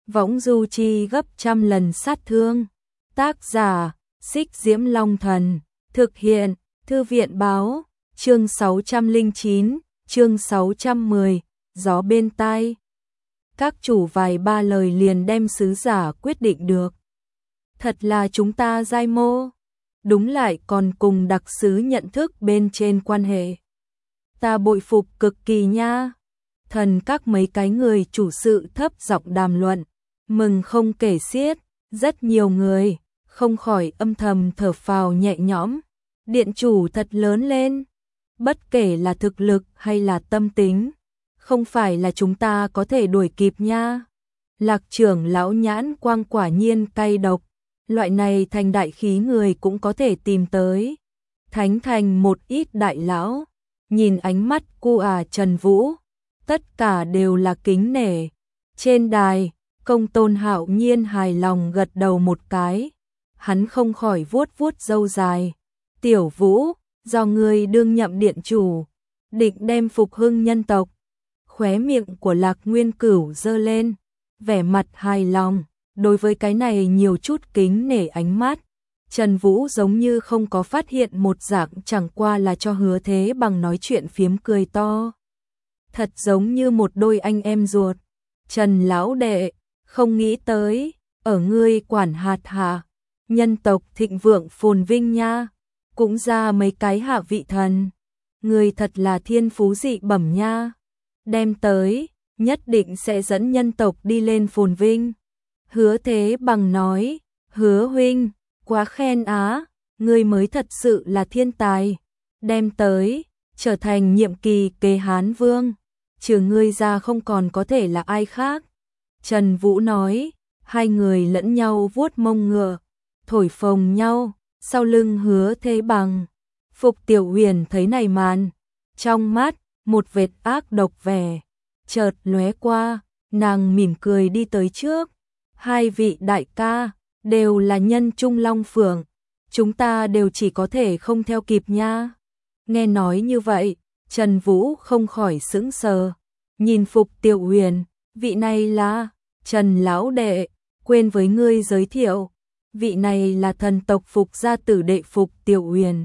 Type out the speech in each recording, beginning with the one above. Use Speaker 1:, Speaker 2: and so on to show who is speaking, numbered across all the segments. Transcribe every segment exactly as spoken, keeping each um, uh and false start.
Speaker 1: võng du chi gấp trăm lần sát thương. Tác giả, Xích Diễm Long Thần. Thực hiện, Thư viện Báo. Chương sáu trăm lẻ chín, chương sáu trăm mười, gió bên tai. Các chủ vài ba lời liền đem sứ giả quyết định được. Thật là chúng ta giai mô. Đúng lại còn cùng đặc sứ nhận thức bên trên quan hệ. Ta bội phục cực kỳ nha. Thần các mấy cái người chủ sự thấp giọng đàm luận, mừng không kể xiết, rất nhiều người không khỏi âm thầm thở phào nhẹ nhõm. Điện chủ thật lớn lên, bất kể là thực lực hay là tâm tính, không phải là chúng ta có thể đuổi kịp nha. Lạc trưởng lão nhãn quang quả nhiên cay độc, loại này thành đại khí người cũng có thể tìm tới. Thánh thành một ít đại lão, nhìn ánh mắt cu à Trần Vũ, tất cả đều là kính nể. Trên đài, Công Tôn Hạo Nhiên hài lòng gật đầu một cái, hắn không khỏi vuốt vuốt râu dài. Tiểu Vũ, do ngươi đương nhậm điện chủ, định đem phục hưng nhân tộc. Khóe miệng của Lạc Nguyên Cửu giơ lên, vẻ mặt hài lòng, đối với cái này nhiều chút kính nể ánh mắt. Trần Vũ giống như không có phát hiện một dạng, chẳng qua là cho Hứa Thế Bằng nói chuyện phiếm cười to. Thật giống như một đôi anh em ruột. Trần lão đệ, không nghĩ tới, ở ngươi quản hạt hạ, nhân tộc thịnh vượng phồn vinh nha, cũng ra mấy cái hạ vị thần. Ngươi thật là thiên phú dị bẩm nha. Đem tới, nhất định sẽ dẫn nhân tộc đi lên phồn vinh. Hứa Thế Bằng nói, Hứa huynh, quá khen á, ngươi mới thật sự là thiên tài. Đem tới, trở thành nhiệm kỳ kế Hán Vương, trừ ngươi ra không còn có thể là ai khác. Trần Vũ nói, hai người lẫn nhau vuốt mông ngựa, thổi phồng nhau, sau lưng Hứa Thế Bằng. Phục Tiểu Huyền thấy này màn, trong mắt, một vệt ác độc vẻ, chợt lóe qua, nàng mỉm cười đi tới trước. Hai vị đại ca, đều là nhân Trung Long Phượng, chúng ta đều chỉ có thể không theo kịp nha. Nghe nói như vậy, Trần Vũ không khỏi sững sờ, nhìn Phục Tiểu Huyền, vị này là Trần lão đệ, quên với ngươi giới thiệu, vị này là thần tộc Phục gia tử đệ Phục Tiểu Huyền.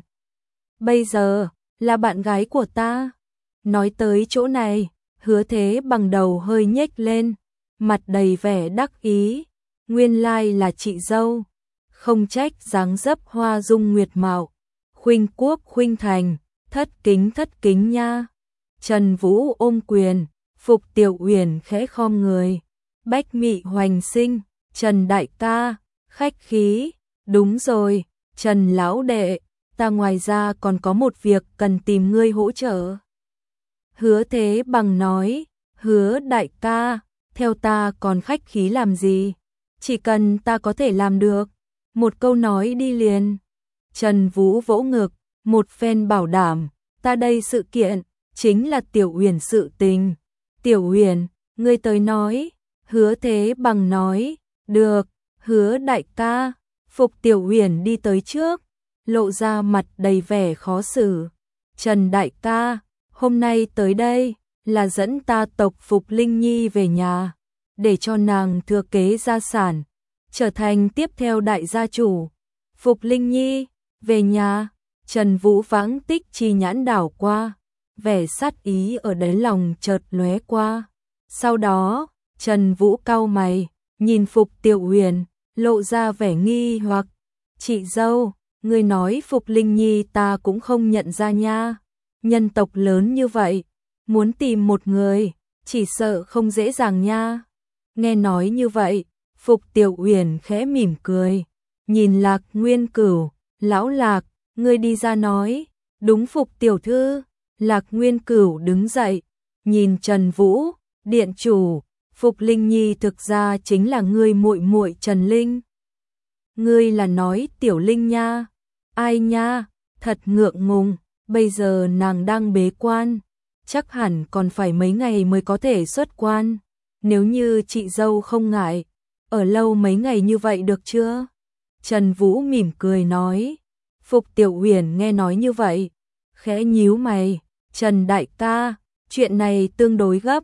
Speaker 1: Bây giờ, là bạn gái của ta. Nói tới chỗ này, Hứa Thế Bằng đầu hơi nhếch lên, mặt đầy vẻ đắc ý, nguyên lai là chị dâu, không trách dáng dấp hoa dung nguyệt mạo, khuynh quốc khuynh thành, thất kính thất kính nha. Trần Vũ ôm quyền, Phục Tiểu Huyền khẽ khom người, bách mị hoành sinh, Trần đại ca, khách khí, đúng rồi, Trần lão đệ, ta ngoài ra còn có một việc cần tìm ngươi hỗ trợ. Hứa Thế Bằng nói, Hứa đại ca, theo ta còn khách khí làm gì, chỉ cần ta có thể làm được, một câu nói đi liền. Trần Vũ vỗ ngực, một phen bảo đảm, ta đây sự kiện, chính là Tiểu Huyền sự tình. Tiểu Huyền, ngươi tới nói. Hứa Thế Bằng nói, được, Hứa đại ca. Phục Tiểu Huyền đi tới trước, lộ ra mặt đầy vẻ khó xử. Trần đại ca, hôm nay tới đây, là dẫn ta tộc Phục Linh Nhi về nhà, để cho nàng thừa kế gia sản, trở thành tiếp theo đại gia chủ. Phục Linh Nhi, về nhà. Trần Vũ vãng tích chi nhãn đảo qua, vẻ sát ý ở đáy lòng chợt lóe qua. Sau đó, Trần Vũ cau mày, nhìn Phục Tiểu Huyền, lộ ra vẻ nghi hoặc. Chị dâu, ngươi nói Phục Linh Nhi ta cũng không nhận ra nha. Nhân tộc lớn như vậy, muốn tìm một người, chỉ sợ không dễ dàng nha. Nghe nói như vậy, Phục Tiểu Huyền khẽ mỉm cười, nhìn Lạc Nguyên Cửu, lão Lạc, ngươi đi ra nói. Đúng Phục tiểu thư. Lạc Nguyên Cửu đứng dậy, nhìn Trần Vũ, điện chủ, Phục Linh Nhi thực ra chính là ngươi muội muội Trần Linh. Ngươi là nói Tiểu Linh nha? Ai nha, thật ngượng ngùng, bây giờ nàng đang bế quan, chắc hẳn còn phải mấy ngày mới có thể xuất quan. Nếu như chị dâu không ngại, ở lâu mấy ngày như vậy được chưa? Trần Vũ mỉm cười nói. Phục Tiểu Huyền nghe nói như vậy, khẽ nhíu mày, Trần đại ca, chuyện này tương đối gấp,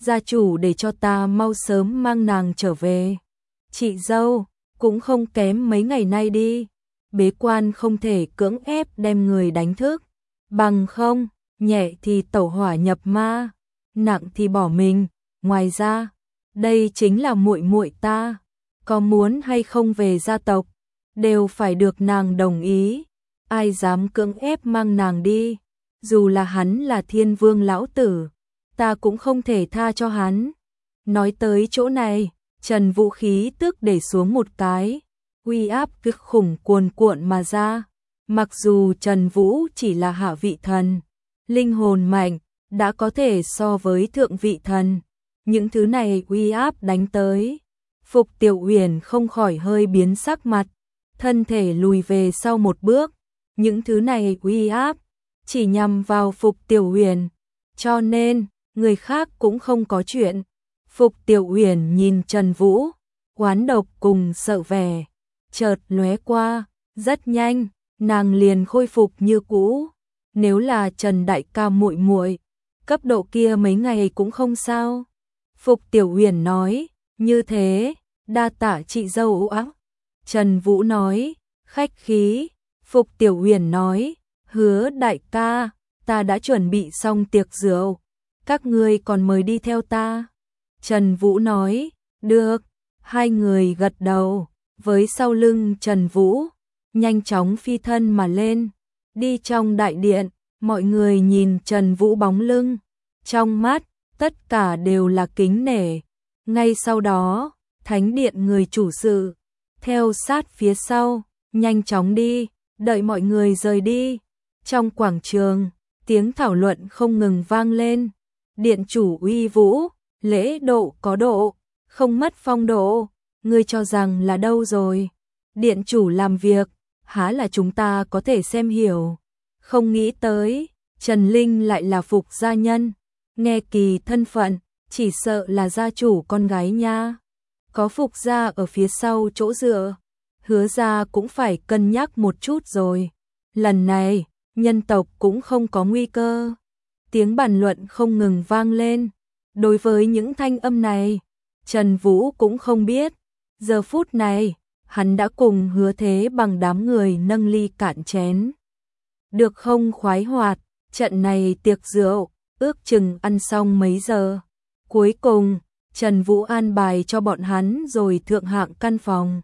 Speaker 1: gia chủ để cho ta mau sớm mang nàng trở về. Chị dâu, cũng không kém mấy ngày nay đi, bế quan không thể cưỡng ép đem người đánh thức, bằng không, nhẹ thì tẩu hỏa nhập ma, nặng thì bỏ mình, ngoài ra, đây chính là muội muội ta, có muốn hay không về gia tộc, đều phải được nàng đồng ý, ai dám cưỡng ép mang nàng đi, dù là hắn là Thiên Vương lão tử, ta cũng không thể tha cho hắn. Nói tới chỗ này, Trần Vũ khí tức để xuống một cái, uy áp cực khủng cuồn cuộn mà ra. Mặc dù Trần Vũ chỉ là hạ vị thần, linh hồn mạnh, đã có thể so với thượng vị thần. Những thứ này uy áp đánh tới. Phục Tiểu Uyển không khỏi hơi biến sắc mặt, thân thể lùi về sau một bước. Những thứ này uy áp chỉ nhằm vào Phục Tiểu Uyển, cho nên người khác cũng không có chuyện. Phục Tiểu Uyển nhìn Trần Vũ, oán độc cùng sợ vẻ, chợt lóe qua, rất nhanh, nàng liền khôi phục như cũ. Nếu là Trần đại ca muội muội, cấp độ kia mấy ngày cũng không sao. Phục Tiểu Uyển nói, như thế, đa tạ chị dâu ác. Trần Vũ nói, khách khí. Phục Tiểu Uyển nói, hứa đại ca, ta đã chuẩn bị xong tiệc rượu, các ngươi còn mời đi theo ta. Trần Vũ nói, được, hai người gật đầu, với sau lưng Trần Vũ, nhanh chóng phi thân mà lên, đi trong đại điện, mọi người nhìn Trần Vũ bóng lưng, trong mắt, tất cả đều là kính nể. Ngay sau đó, thánh điện người chủ sự, theo sát phía sau, nhanh chóng đi, đợi mọi người rời đi. Trong quảng trường, tiếng thảo luận không ngừng vang lên, điện chủ uy vũ, lễ độ có độ, không mất phong độ, ngươi cho rằng là đâu rồi? Điện chủ làm việc, há là chúng ta có thể xem hiểu. Không nghĩ tới, Trần Linh lại là Phục gia nhân, nghe kỳ thân phận, chỉ sợ là gia chủ con gái nha. Có Phục gia ở phía sau chỗ dựa, Hứa gia cũng phải cân nhắc một chút rồi. Lần này, nhân tộc cũng không có nguy cơ. Tiếng bàn luận không ngừng vang lên. Đối với những thanh âm này, Trần Vũ cũng không biết. Giờ phút này, hắn đã cùng Hứa Thế Bằng đám người nâng ly cạn chén. Được không khoái hoạt, trận này tiệc rượu, ước chừng ăn xong mấy giờ. Cuối cùng, Trần Vũ an bài cho bọn hắn rồi thượng hạng căn phòng.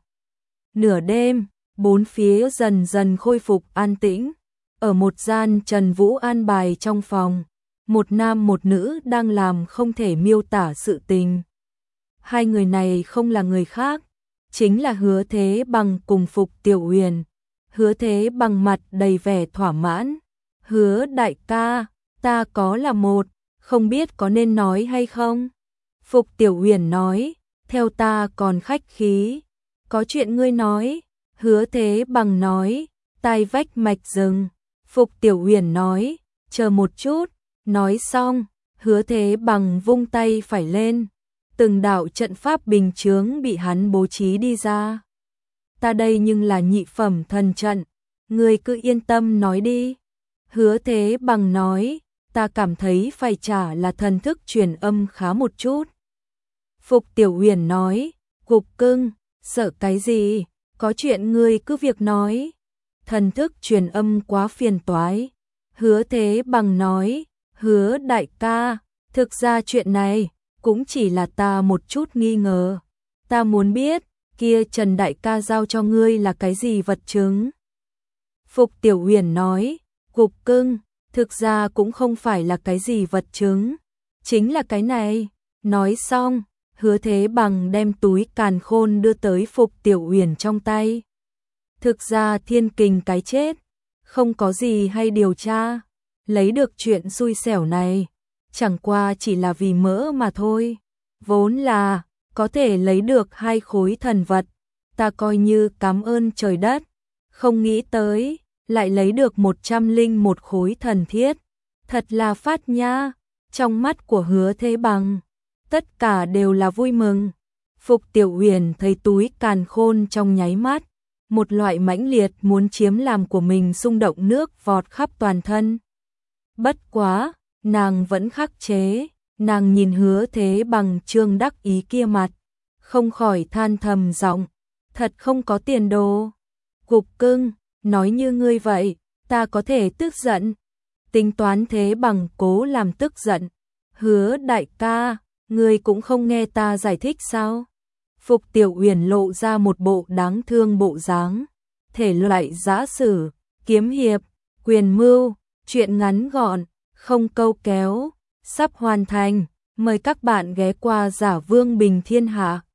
Speaker 1: Nửa đêm, bốn phía dần dần khôi phục an tĩnh. Ở một gian Trần Vũ an bài trong phòng, một nam một nữ đang làm không thể miêu tả sự tình. Hai người này không là người khác, chính là Hứa Thế Bằng cùng Phục Tiểu Uyển. Hứa Thế Bằng mặt đầy vẻ thỏa mãn. Hứa đại ca, ta có là một, không biết có nên nói hay không? Phục Tiểu Uyển nói, theo ta còn khách khí. Có chuyện ngươi nói. Hứa Thế Bằng nói, tai vách mạch rừng. Phục Tiểu Uyển nói, chờ một chút. Nói xong, Hứa Thế Bằng vung tay phải lên. Từng đạo trận pháp bình chướng bị hắn bố trí đi ra. Ta đây nhưng là nhị phẩm thần trận, ngươi cứ yên tâm nói đi. Hứa Thế Bằng nói, ta cảm thấy phải trả là thần thức truyền âm khá một chút. Phục Tiểu Uyển nói, cục cưng, sợ cái gì, có chuyện ngươi cứ việc nói. Thần thức truyền âm quá phiền toái. Hứa Thế Bằng nói, Hứa đại ca, thực ra chuyện này cũng chỉ là ta một chút nghi ngờ. Ta muốn biết, kia Trần đại ca giao cho ngươi là cái gì vật chứng? Phục Tiểu Uyển nói, cục cưng, thực ra cũng không phải là cái gì vật chứng, chính là cái này. Nói xong, Hứa Thế Bằng đem túi càn khôn đưa tới Phục Tiểu Uyển trong tay. Thực ra thiên kình cái chết, không có gì hay điều tra, lấy được chuyện xui xẻo này, chẳng qua chỉ là vì mỡ mà thôi. Vốn là, có thể lấy được hai khối thần vật, ta coi như cảm ơn trời đất, không nghĩ tới, lại lấy được một trăm linh một khối thần thiết, thật là phát nha. Trong mắt của Hứa Thế Bằng, tất cả đều là vui mừng. Phục Tiểu Uyển thấy túi càn khôn trong nháy mắt, một loại mãnh liệt muốn chiếm làm của mình xung động nước vọt khắp toàn thân. Bất quá, nàng vẫn khắc chế, Nàng nhìn Hứa Thế Bằng trương đắc ý kia mặt, không khỏi than thầm giọng, thật không có tiền đồ. Cục Cưng, nói như ngươi vậy, ta có thể tức giận. Tính toán Thế Bằng cố làm tức giận. Hứa đại ca, ngươi cũng không nghe ta giải thích sao? Phục Tiểu Uyển lộ ra một bộ đáng thương bộ dáng. Thể loại giã sử, kiếm hiệp, quyền mưu, truyện ngắn gọn, không câu kéo, sắp hoàn thành. Mời các bạn ghé qua Giả Vương Bình Thiên Hạ.